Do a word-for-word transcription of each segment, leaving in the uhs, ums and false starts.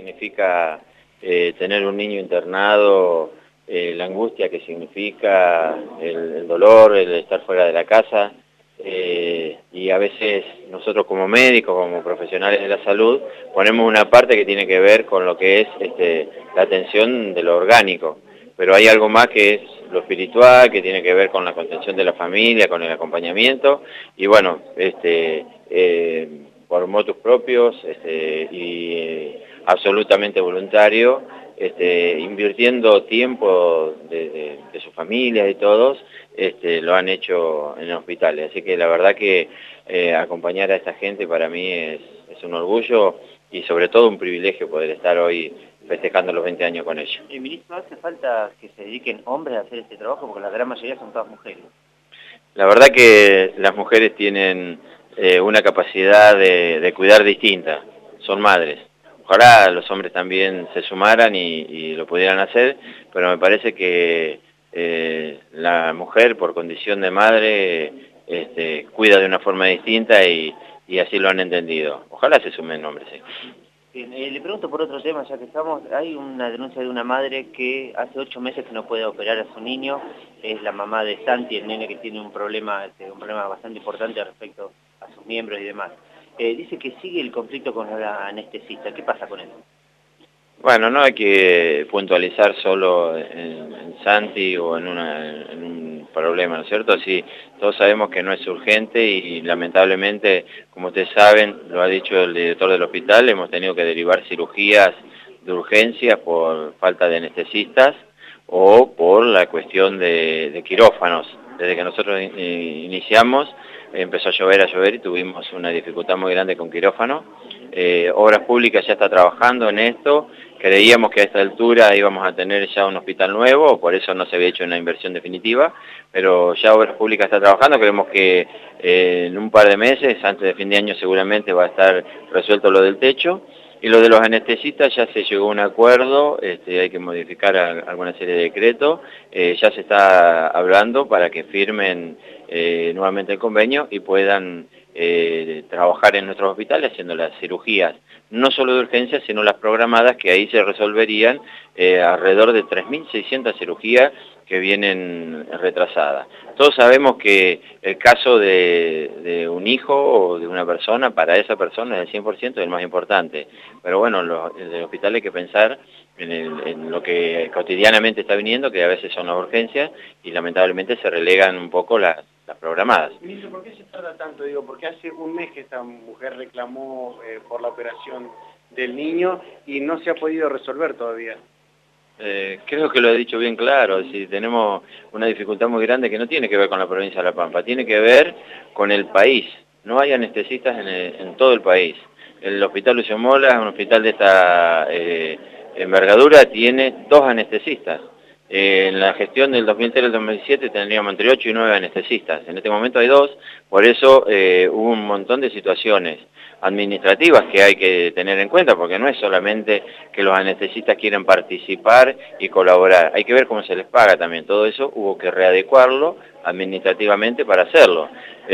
significa eh, tener un niño internado, eh, la angustia que significa, el, el dolor, el estar fuera de la casa, eh, y a veces nosotros como médicos, como profesionales de la salud, ponemos una parte que tiene que ver con lo que es este, la atención de lo orgánico, pero hay algo más que es lo espiritual, que tiene que ver con la contención de la familia, con el acompañamiento, y bueno, este, eh, por motus propios este, y eh, absolutamente voluntario, este, invirtiendo tiempo de, de, de sus familias y todos, este, lo han hecho en hospitales. Así que la verdad que eh, acompañar a esta gente para mí es, es un orgullo y sobre todo un privilegio poder estar hoy festejando los veinte años con ellos. Eh, ministro, ¿hace falta que se dediquen hombres a hacer este trabajo? Porque la gran mayoría son todas mujeres. La verdad que las mujeres tienen eh, una capacidad de, de cuidar distinta, son madres. Ojalá los hombres también se sumaran y, y lo pudieran hacer, pero me parece que eh, la mujer por condición de madre este, cuida de una forma distinta y, y así lo han entendido. Ojalá se sumen hombres, sí. Bien, eh, le pregunto por otro tema, ya que estamos, hay una denuncia de una madre que hace ocho meses que no puede operar a su niño, es la mamá de Santi, el nene que tiene un problema, este, un problema bastante importante respecto a sus miembros y demás. Eh, dice que sigue el conflicto con la anestesista, ¿qué pasa con eso? Bueno, no hay que puntualizar solo en, en Santi o en, una, en un problema, ¿no es cierto? Sí, todos sabemos que no es urgente y lamentablemente, como ustedes saben, lo ha dicho el director del hospital, hemos tenido que derivar cirugías de urgencia por falta de anestesistas o por la cuestión de, de quirófanos. Desde que nosotros iniciamos empezó a llover, a llover y tuvimos una dificultad muy grande con quirófano. Eh, Obras Públicas ya está trabajando en esto. Creíamos que a esta altura íbamos a tener ya un hospital nuevo, por eso no se había hecho una inversión definitiva, pero ya Obras Públicas está trabajando, creemos que eh, en un par de meses, antes de fin de año seguramente va a estar resuelto lo del techo, y lo de los anestesistas ya se llegó a un acuerdo, este, hay que modificar a, alguna serie de decretos, eh, ya se está hablando para que firmen eh, nuevamente el convenio y puedan eh, trabajar en nuestros hospitales haciendo las cirugías, no solo de urgencia, sino las programadas, que ahí se resolverían eh, alrededor de tres mil seiscientas cirugías que vienen retrasadas. Todos sabemos que el caso de, de un hijo o de una persona, para esa persona es el cien por ciento es el más importante. Pero bueno, los, en el hospital hay que pensar en, el, en lo que cotidianamente está viniendo, que a veces son las urgencias, y lamentablemente se relegan un poco las, las programadas. Ministro, ¿por qué se tarda tanto? Digo, porque hace un mes que esta mujer reclamó eh, por la operación del niño y no se ha podido resolver todavía. Eh, creo que lo he dicho bien claro, si tenemos una dificultad muy grande que no tiene que ver con la provincia de La Pampa, tiene que ver con el país. No hay anestesistas en, el, en todo el país. El Hospital Lucio Mola, un hospital de esta eh, envergadura, tiene dos anestesistas. Eh, en la gestión del dos mil tres al dos mil siete tendríamos entre ocho y nueve anestesistas. En este momento hay dos, por eso eh, hubo un montón de situaciones administrativas que hay que tener en cuenta, porque no es solamente que los anestesistas quieren participar y colaborar, hay que ver cómo se les paga también. Todo eso hubo que readecuarlo administrativamente para hacerlo.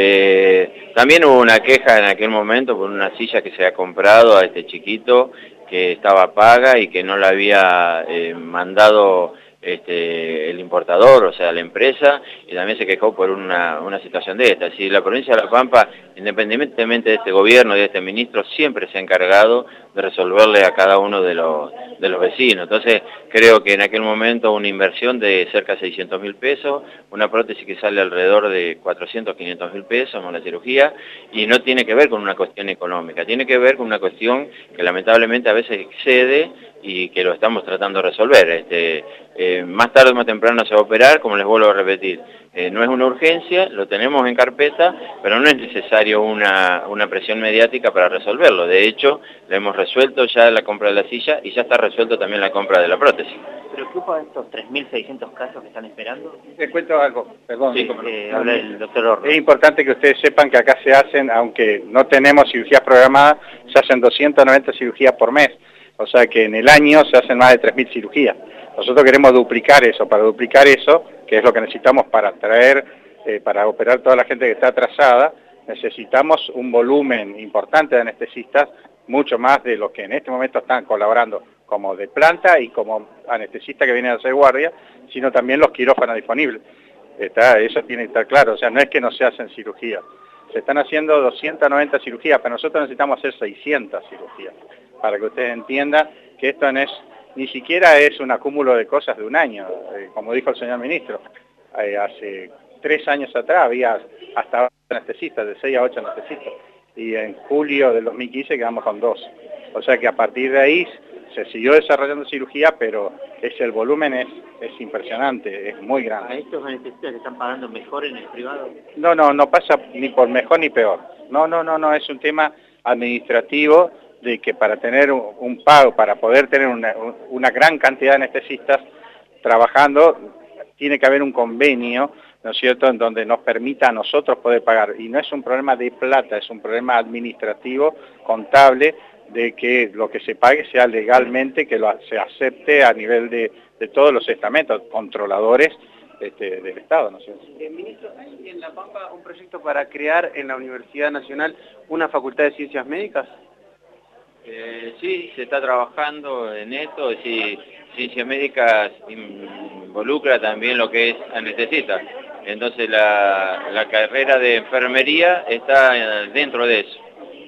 Eh, también hubo una queja en aquel momento por una silla que se ha comprado a este chiquito que estaba paga y que no la había eh, mandado Este, el importador, o sea, la empresa, y también se quejó por una, una situación de esta. Si la provincia de La Pampa, independientemente de este gobierno y de este ministro, siempre se ha encargado de resolverle a cada uno de los, de los vecinos. Entonces, creo que en aquel momento una inversión de cerca de seiscientos mil pesos, una prótesis que sale alrededor de cuatrocientos, quinientos mil pesos con la cirugía, y no tiene que ver con una cuestión económica, tiene que ver con una cuestión que lamentablemente a veces excede y que lo estamos tratando de resolver. Este, eh, más tarde o más temprano se va a operar, como les vuelvo a repetir, eh, no es una urgencia, lo tenemos en carpeta, pero no es necesario una, una presión mediática para resolverlo. De hecho, lo hemos resuelto ya la compra de la silla y ya está resuelto también la compra de la prótesis. ¿Preocupa estos tres mil seiscientos casos que están esperando? Les cuento algo, perdón. Sí, eh, habla el doctor Orro. Es importante que ustedes sepan que acá se hacen, aunque no tenemos cirugías programadas, se hacen doscientas noventa cirugías por mes. O sea que en el año se hacen más de tres mil cirugías. Nosotros queremos duplicar eso. Para duplicar eso, que es lo que necesitamos para traer, eh, para operar toda la gente que está atrasada, necesitamos un volumen importante de anestesistas mucho más de los que en este momento están colaborando como de planta y como anestesista que viene a hacer guardia, sino también los quirófanos disponibles. Está, eso tiene que estar claro, o sea, no es que no se hacen cirugías. Se están haciendo doscientas noventa cirugías, pero nosotros necesitamos hacer seiscientas cirugías, para que ustedes entiendan que esto no es, ni siquiera es un acúmulo de cosas de un año, eh, como dijo el señor ministro. Eh, hace tres años atrás había hasta ocho anestesistas, de seis a ocho anestesistas, y en julio del dos mil quince quedamos con dos. O sea que a partir de ahí se siguió desarrollando cirugía, pero es, el volumen es, es impresionante, es muy grande. ¿A estos anestesistas le están pagando mejor en el privado? No, no, no pasa ni por mejor ni peor. No, no, no, no, es un tema administrativo de que para tener un, un pago, para poder tener una, una gran cantidad de anestesistas trabajando, tiene que haber un convenio, ¿no es cierto?, en donde nos permita a nosotros poder pagar. Y no es un problema de plata, es un problema administrativo, contable, de que lo que se pague sea legalmente, que lo, se acepte a nivel de, de todos los estamentos, controladores este, del Estado, ¿no es cierto? Eh, ministro, ¿hay en La Pampa un proyecto para crear en la Universidad Nacional una facultad de ciencias médicas? Eh, sí, se está trabajando en esto, sí, ciencias médicas involucra también lo que es anestesista. Entonces la, la carrera de enfermería está dentro de eso.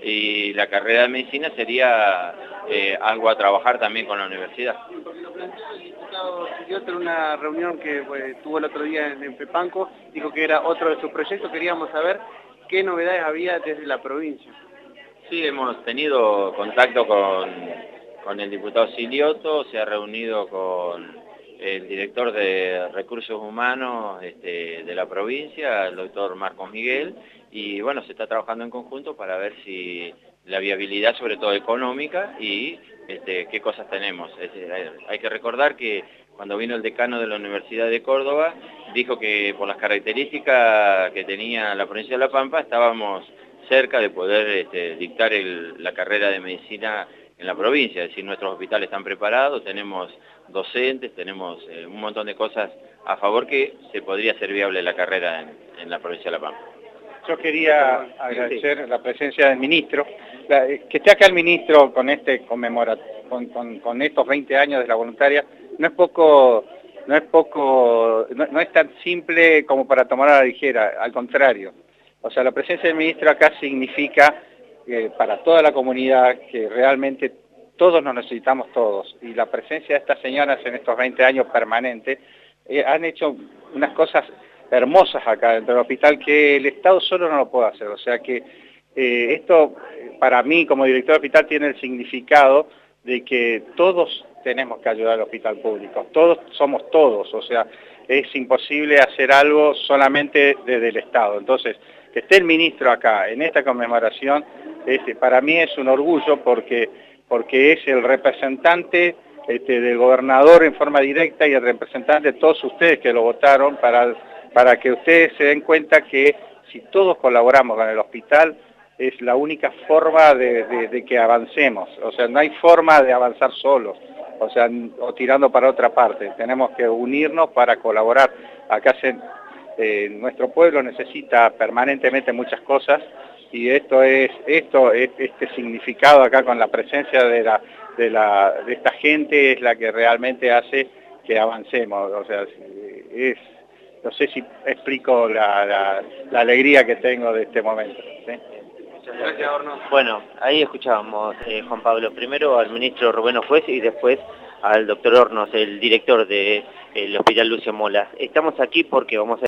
Y la carrera de medicina sería eh, algo a trabajar también con la universidad. Porque lo planteó el diputado Silioto en una reunión que pues, tuvo el otro día en, en Pepanco, dijo que era otro de sus proyectos. Queríamos saber qué novedades había desde la provincia. Sí, hemos tenido contacto con, con el diputado Silioto, se ha reunido con el director de Recursos Humanos este, de la provincia, el doctor Marcos Miguel, y bueno, se está trabajando en conjunto para ver si la viabilidad, sobre todo económica, y este, qué cosas tenemos. Es decir, hay que recordar que cuando vino el decano de la Universidad de Córdoba, dijo que por las características que tenía la provincia de La Pampa, estábamos cerca de poder este, dictar el, la carrera de medicina en la provincia, es decir, nuestros hospitales están preparados, tenemos docentes, tenemos eh, un montón de cosas a favor que se podría hacer viable la carrera en, en la provincia de La Pampa. Yo quería agradecer la presencia del ministro, la, que esté acá el ministro con este conmemora, con, con, con estos veinte años de la voluntaria, no es poco, no es poco, no, no es tan simple como para tomar a la ligera, al contrario. O sea, la presencia del ministro acá significa eh, para toda la comunidad que realmente todos nos necesitamos todos, y la presencia de estas señoras en estos veinte años permanentes eh, han hecho unas cosas hermosas acá dentro del hospital que el Estado solo no lo puede hacer. O sea que eh, esto para mí como director del hospital tiene el significado de que todos tenemos que ayudar al hospital público, todos somos todos, o sea, es imposible hacer algo solamente desde el Estado. Entonces, que esté el ministro acá en esta conmemoración, este, para mí es un orgullo porque, porque es el representante este, del gobernador en forma directa y el representante de todos ustedes que lo votaron para, para que ustedes se den cuenta que si todos colaboramos con el hospital es la única forma de, de, de que avancemos. O sea, no hay forma de avanzar solos, o sea, o tirando para otra parte. Tenemos que unirnos para colaborar. Acá se... Eh, nuestro pueblo necesita permanentemente muchas cosas y esto es esto es, este significado acá con la presencia de la, de la de esta gente es la que realmente hace que avancemos. O sea, es no sé si explico la, la, la alegría que tengo de este momento, ¿sí? Muchas gracias, Hornos. Bueno, ahí escuchábamos, eh, Juan Pablo, primero al ministro Rubén Juez y después al doctor Hornos, el director del Hospital Lucio Molas. Estamos aquí porque vamos a